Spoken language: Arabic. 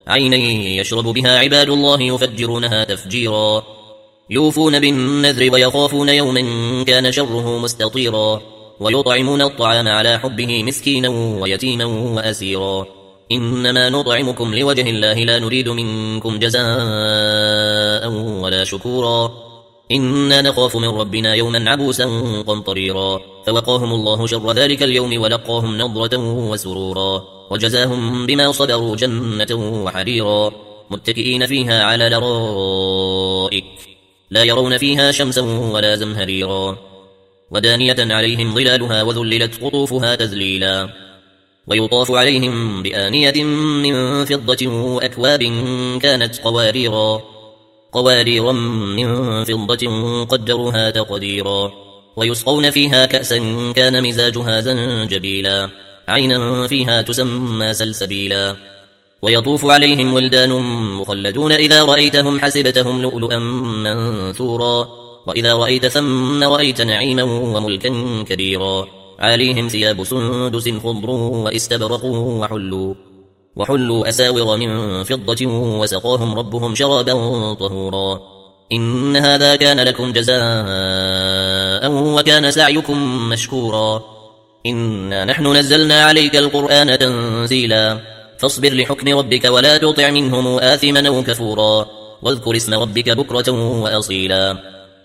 عينا يشرب بها عباد الله يفجرونها تفجيرا يوفون بالنذر ويخافون يوما كان شره مستطيرا ويطعمون الطعام على حبه مسكينا ويتيما وأسيرا إنما نطعمكم لوجه الله لا نريد منكم جزاء ولا شكورا إنا نخاف من ربنا يوما عبوسا قمطريرا فوقاهم الله شر ذلك اليوم ولقاهم نضرة وسرورا وجزاهم بما صبروا جنة وحريرا متكئين فيها على لرائك لا يرون فيها شمسا ولا زمهريرا ودانية عليهم ظلالها وذللت قطوفها تذليلا ويطاف عليهم بآنية من فضة وأكواب كانت قواريرا من فضة قدروها تقديرا ويسقون فيها كأسا كان مزاجها زنجبيلا عينا فيها تسمى سلسبيلا ويطوف عليهم ولدان مخلدون إذا رأيتهم حسبتهم لؤلؤا منثورا وإذا رأيت ثم رأيت نعيما وملكا كبيرا عليهم ثياب سندس خضر واستبرق وحلوا أساور من فضة وسقاهم ربهم شرابا طهورا إن هذا كان لكم جزاء وكان سعيكم مشكورا إنا نحن نزلنا عليك القرآن تنزيلا فاصبر لحكم ربك ولا تطع منهم آثما أو كفورا واذكر اسم ربك بكرة وأصيلا